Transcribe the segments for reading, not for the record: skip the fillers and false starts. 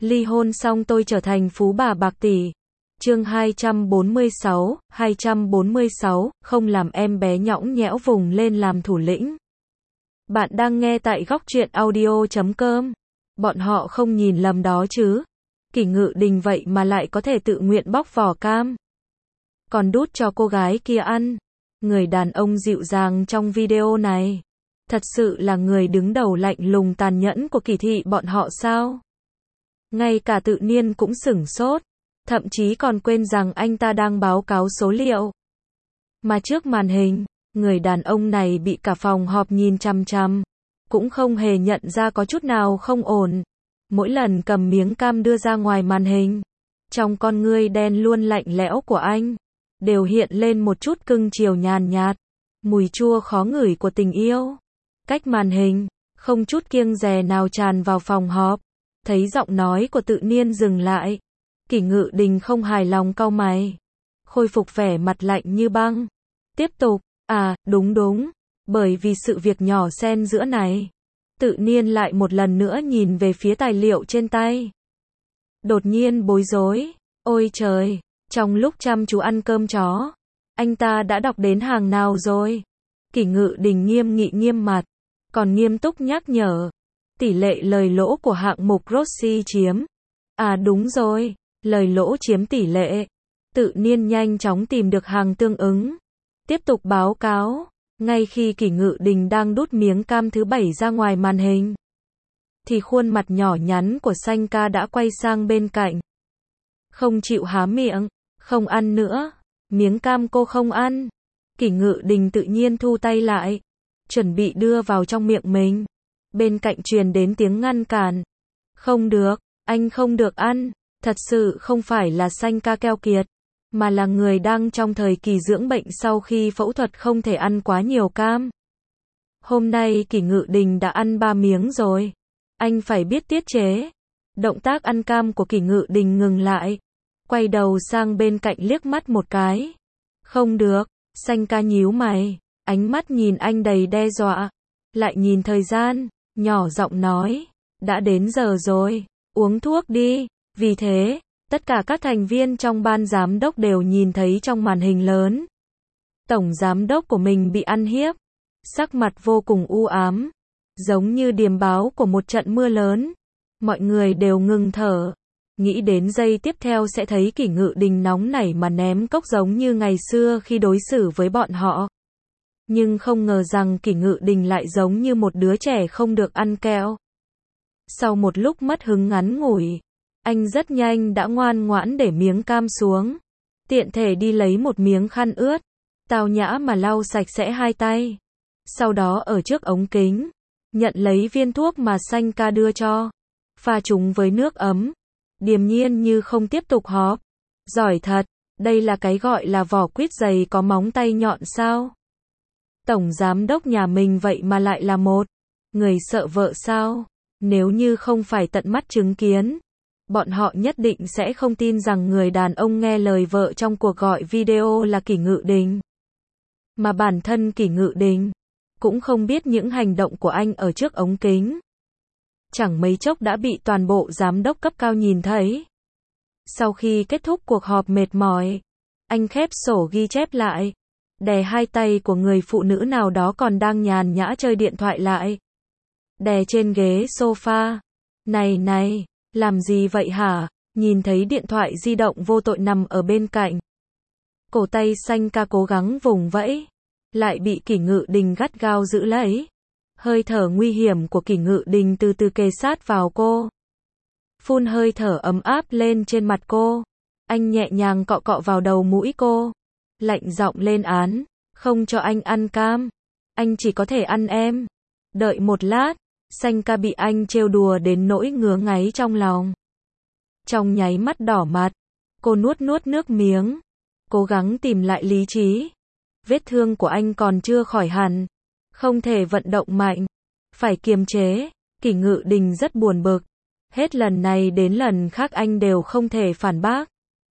Ly hôn xong tôi trở thành phú bà bạc tỷ. Chương 246, không làm em bé nhõng nhẽo vùng lên làm thủ lĩnh. Bạn đang nghe tại góc truyện audio.com. Bọn họ không nhìn lầm đó chứ. Kỷ Ngự Đình vậy mà lại có thể tự nguyện bóc vỏ cam. Còn đút cho cô gái kia ăn. Người đàn ông dịu dàng trong video này. Thật sự là người đứng đầu lạnh lùng tàn nhẫn của Kỷ thị bọn họ sao? Ngay cả Tự Niên cũng sửng sốt. Thậm chí còn quên rằng anh ta đang báo cáo số liệu. Mà trước màn hình, người đàn ông này bị cả phòng họp nhìn chằm chằm. Cũng không hề nhận ra có chút nào không ổn. Mỗi lần cầm miếng cam đưa ra ngoài màn hình, trong con ngươi đen luôn lạnh lẽo của anh, đều hiện lên một chút cưng chiều nhàn nhạt, mùi chua khó ngửi của tình yêu. Cách màn hình, không chút kiêng dè nào tràn vào phòng họp. Thấy giọng nói của Tự Niên dừng lại, Kỷ Ngự Đình không hài lòng cau mày, khôi phục vẻ mặt lạnh như băng. Tiếp tục, đúng, bởi vì sự việc nhỏ xen giữa này. Tự Niên lại một lần nữa nhìn về phía tài liệu trên tay. Đột nhiên bối rối, ôi trời, trong lúc chăm chú ăn cơm chó, anh ta đã đọc đến hàng nào rồi? Kỷ Ngự Đình nghiêm nghị nghiêm mặt, còn nghiêm túc nhắc nhở. Tỷ lệ lời lỗ của hạng mục Rossi chiếm. Đúng rồi, lời lỗ chiếm tỷ lệ. Tự Niên nhanh chóng tìm được hàng tương ứng. Tiếp tục báo cáo. Ngay khi Kỷ Ngự Đình đang đút miếng cam thứ 7 ra ngoài màn hình, thì khuôn mặt nhỏ nhắn của Sanh ca đã quay sang bên cạnh. Không chịu há miệng, không ăn nữa. Miếng cam cô không ăn. Kỷ Ngự Đình tự nhiên thu tay lại, chuẩn bị đưa vào trong miệng mình. Bên cạnh truyền đến tiếng ngăn cản. Không được, anh không được ăn. Thật sự không phải là Sanh ca keo kiệt, mà là người đang trong thời kỳ dưỡng bệnh sau khi phẫu thuật không thể ăn quá nhiều cam. Hôm nay Kỷ Ngự Đình đã ăn 3 miếng rồi. Anh phải biết tiết chế. Động tác ăn cam của Kỷ Ngự Đình ngừng lại. Quay đầu sang bên cạnh liếc mắt một cái. Không được, Sanh ca nhíu mày. Ánh mắt nhìn anh đầy đe dọa. Lại nhìn thời gian, nhỏ giọng nói. Đã đến giờ rồi, uống thuốc đi. Vì thế, tất cả các thành viên trong ban giám đốc đều nhìn thấy trong màn hình lớn. Tổng giám đốc của mình bị ăn hiếp. Sắc mặt vô cùng u ám. Giống như điềm báo của một trận mưa lớn. Mọi người đều ngừng thở. Nghĩ đến giây tiếp theo sẽ thấy Kỷ Ngự Đình nóng nảy mà ném cốc giống như ngày xưa khi đối xử với bọn họ. Nhưng không ngờ rằng Kỷ Ngự Đình lại giống như một đứa trẻ không được ăn kẹo. Sau một lúc mất hứng ngắn ngủi, anh rất nhanh đã ngoan ngoãn để miếng cam xuống. Tiện thể đi lấy một miếng khăn ướt, tao nhã mà lau sạch sẽ hai tay. Sau đó ở trước ống kính, nhận lấy viên thuốc mà Sanh ca đưa cho. Pha chúng với nước ấm. Điềm nhiên như không tiếp tục họp. Giỏi thật, đây là cái gọi là vỏ quýt dày có móng tay nhọn sao? Tổng giám đốc nhà mình vậy mà lại là một người sợ vợ sao? Nếu như không phải tận mắt chứng kiến, bọn họ nhất định sẽ không tin rằng người đàn ông nghe lời vợ trong cuộc gọi video là Kỷ Ngự Đình. Mà bản thân Kỷ Ngự Đình cũng không biết những hành động của anh ở trước ống kính. Chẳng mấy chốc đã bị toàn bộ giám đốc cấp cao nhìn thấy. Sau khi kết thúc cuộc họp mệt mỏi, anh khép sổ ghi chép lại, đè hai tay của người phụ nữ nào đó còn đang nhàn nhã chơi điện thoại lại. Đè trên ghế sofa. Này, làm gì vậy hả? Nhìn thấy điện thoại di động vô tội nằm ở bên cạnh. Cổ tay Sanh ca cố gắng vùng vẫy, lại bị Kỷ Ngự Đình gắt gao giữ lấy. Hơi thở nguy hiểm của Kỷ Ngự Đình từ từ kề sát vào cô. Phun hơi thở ấm áp lên trên mặt cô. Anh nhẹ nhàng cọ cọ vào đầu mũi cô. Lạnh giọng lên án. Không cho anh ăn cam. Anh chỉ có thể ăn em. Đợi một lát. Sanh ca bị anh trêu đùa đến nỗi ngứa ngáy trong lòng. Trong nháy mắt đỏ mặt. Cô nuốt nước miếng. Cố gắng tìm lại lý trí. Vết thương của anh còn chưa khỏi hẳn. Không thể vận động mạnh. Phải kiềm chế. Kỷ Ngự Đình rất buồn bực. Hết lần này đến lần khác anh đều không thể phản bác.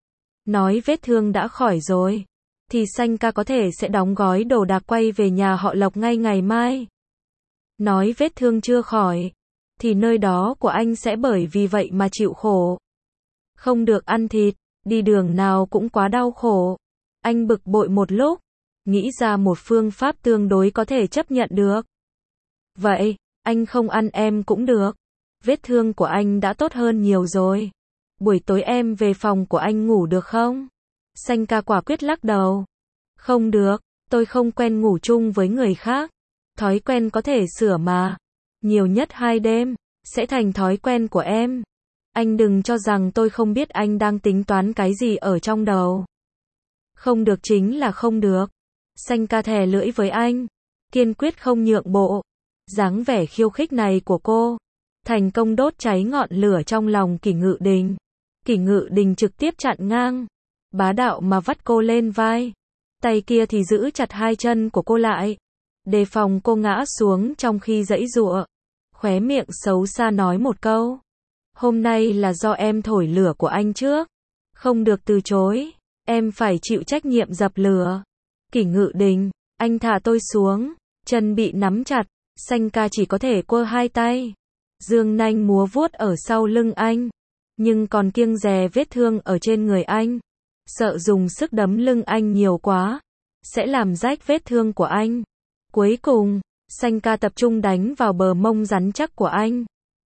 Nói vết thương đã khỏi rồi. Thì Sanh ca có thể sẽ đóng gói đồ đạc quay về nhà họ Lộc ngay ngày mai. Nói vết thương chưa khỏi. thì nơi đó của anh sẽ bởi vì vậy mà chịu khổ. Không được ăn thịt, đi đường nào cũng quá đau khổ. Anh bực bội một lúc, nghĩ ra một phương pháp tương đối có thể chấp nhận được. Vậy, anh không ăn em cũng được. Vết thương của anh đã tốt hơn nhiều rồi. Buổi tối em về phòng của anh ngủ được không? Sanh ca quả quyết lắc đầu. Không được, tôi không quen ngủ chung với người khác. Thói quen có thể sửa mà. Nhiều nhất 2 đêm, sẽ thành thói quen của em. Anh đừng cho rằng tôi không biết anh đang tính toán cái gì ở trong đầu. Không được chính là không được. Sanh ca thè lưỡi với anh, kiên quyết không nhượng bộ. Dáng vẻ khiêu khích này của cô, thành công đốt cháy ngọn lửa trong lòng Kỷ Ngự Đình. Kỷ Ngự Đình trực tiếp chặn ngang, bá đạo mà vắt cô lên vai. Tay kia thì giữ chặt 2 chân của cô lại, đề phòng cô ngã xuống trong khi giãy giụa. Khóe miệng xấu xa nói một câu. Hôm nay là do em thổi lửa của anh trước. Không được từ chối. Em phải chịu trách nhiệm dập lửa. Kỷ Ngự Đình, anh thả tôi xuống. Chân bị nắm chặt, Sanh ca chỉ có thể quơ 2 tay. Dương nanh múa vuốt ở sau lưng anh. Nhưng còn kiêng dè vết thương ở trên người anh. Sợ dùng sức đấm lưng anh nhiều quá, sẽ làm rách vết thương của anh. Cuối cùng, Sanh ca tập trung đánh vào bờ mông rắn chắc của anh.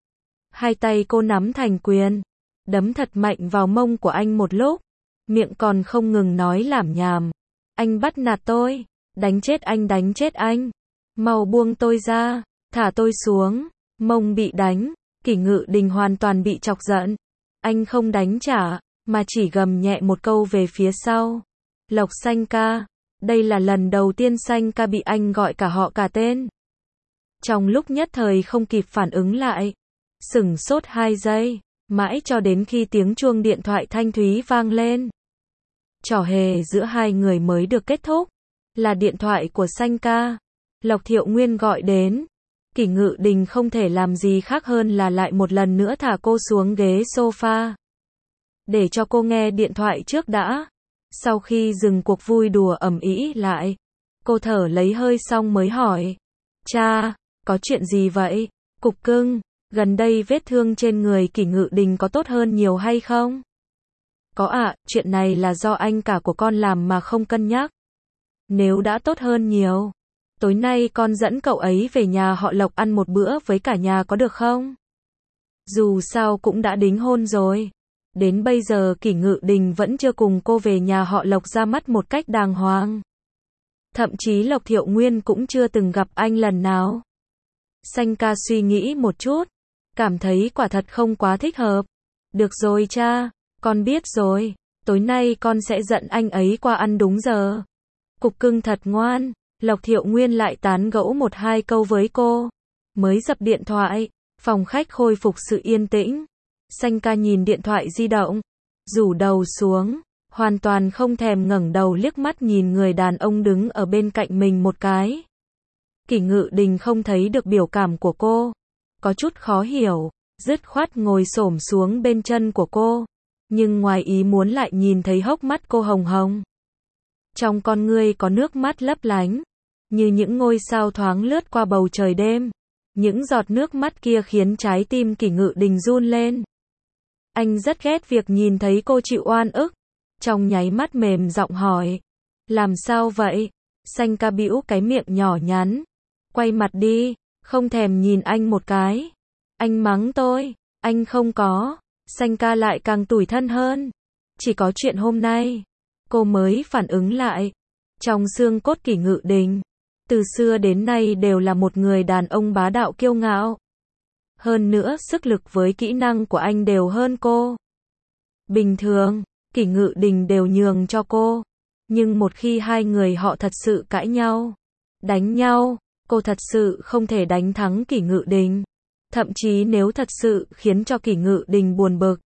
2 tay cô nắm thành quyền, đấm thật mạnh vào mông của anh một lúc. Miệng còn không ngừng nói lảm nhảm. Anh bắt nạt tôi, đánh chết anh, đánh chết anh. Mau buông tôi ra, thả tôi xuống. Mông bị đánh, Kỷ Ngự Đình hoàn toàn bị chọc giận. Anh không đánh trả, mà chỉ gầm nhẹ một câu về phía sau. Lộc Sanh ca. Đây là lần đầu tiên Sanh ca bị anh gọi cả họ cả tên. Trong lúc nhất thời không kịp phản ứng lại, sửng sốt 2 giây, mãi cho đến khi tiếng chuông điện thoại thanh thúy vang lên. Trò hề giữa 2 người mới được kết thúc. Là điện thoại của Sanh ca. Lộc Thiệu Nguyên gọi đến. Kỷ Ngự Đình không thể làm gì khác hơn là lại một lần nữa thả cô xuống ghế sofa. Để cho cô nghe điện thoại trước đã. Sau khi dừng cuộc vui đùa ầm ĩ lại, cô thở lấy hơi xong mới hỏi. Cha, có chuyện gì vậy? Cục cưng, gần đây vết thương trên người Kỷ Ngự Đình có tốt hơn nhiều hay không? Có ạ, chuyện này là do anh cả của con làm mà không cân nhắc. Nếu đã tốt hơn nhiều, tối nay con dẫn cậu ấy về nhà họ Lộc ăn một bữa với cả nhà có được không? Dù sao cũng đã đính hôn rồi. Đến bây giờ Kỷ Ngự Đình vẫn chưa cùng cô về nhà họ Lộc ra mắt một cách đàng hoàng. Thậm chí Lộc Thiệu Nguyên cũng chưa từng gặp anh lần nào. Sanh ca suy nghĩ một chút, cảm thấy quả thật không quá thích hợp. Được rồi cha, con biết rồi, tối nay con sẽ dẫn anh ấy qua ăn đúng giờ. Cục cưng thật ngoan. Lộc Thiệu Nguyên lại tán gẫu 1-2 câu với cô. Mới dập điện thoại, phòng khách khôi phục sự yên tĩnh. Sanh ca nhìn điện thoại di động, rủ đầu xuống, hoàn toàn không thèm ngẩng đầu liếc mắt nhìn người đàn ông đứng ở bên cạnh mình một cái. Kỷ Ngự Đình không thấy được biểu cảm của cô, có chút khó hiểu, dứt khoát ngồi xổm xuống bên chân của cô, nhưng ngoài ý muốn lại nhìn thấy hốc mắt cô hồng hồng. Trong con ngươi có nước mắt lấp lánh, như những ngôi sao thoáng lướt qua bầu trời đêm. Những giọt nước mắt kia khiến trái tim Kỷ Ngự Đình run lên. Anh rất ghét việc nhìn thấy cô chịu oan ức. Trong nháy mắt mềm giọng hỏi. Làm sao vậy? Sanh ca bĩu cái miệng nhỏ nhắn. Quay mặt đi, không thèm nhìn anh một cái. Anh mắng tôi, anh không có. Sanh ca lại càng tủi thân hơn. Chỉ có chuyện hôm nay, cô mới phản ứng lại. Trong xương cốt Kỷ Ngự Đình, từ xưa đến nay đều là một người đàn ông bá đạo kiêu ngạo. Hơn nữa sức lực với kỹ năng của anh đều hơn cô. Bình thường, Kỷ Ngự Đình đều nhường cho cô. Nhưng một khi 2 người họ thật sự cãi nhau, đánh nhau, cô thật sự không thể đánh thắng Kỷ Ngự Đình. Thậm chí nếu thật sự khiến cho Kỷ Ngự Đình buồn bực,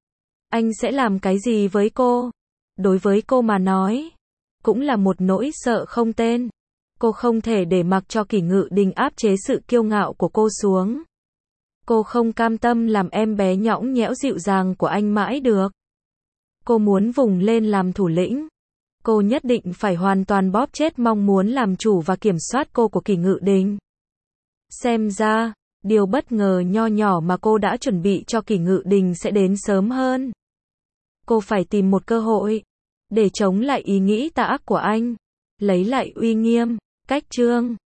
anh sẽ làm cái gì với cô? Đối với cô mà nói, cũng là một nỗi sợ không tên. Cô không thể để mặc cho Kỷ Ngự Đình áp chế sự kiêu ngạo của cô xuống. Cô không cam tâm làm em bé nhõng nhẽo dịu dàng của anh mãi được. Cô muốn vùng lên làm thủ lĩnh. Cô nhất định phải hoàn toàn bóp chết mong muốn làm chủ và kiểm soát cô của Kỷ Ngự Đình. Xem ra, Điều bất ngờ nho nhỏ mà cô đã chuẩn bị cho Kỷ Ngự Đình sẽ đến sớm hơn. Cô phải tìm một cơ hội để chống lại ý nghĩ tà ác của anh, lấy lại uy nghiêm, cách Trương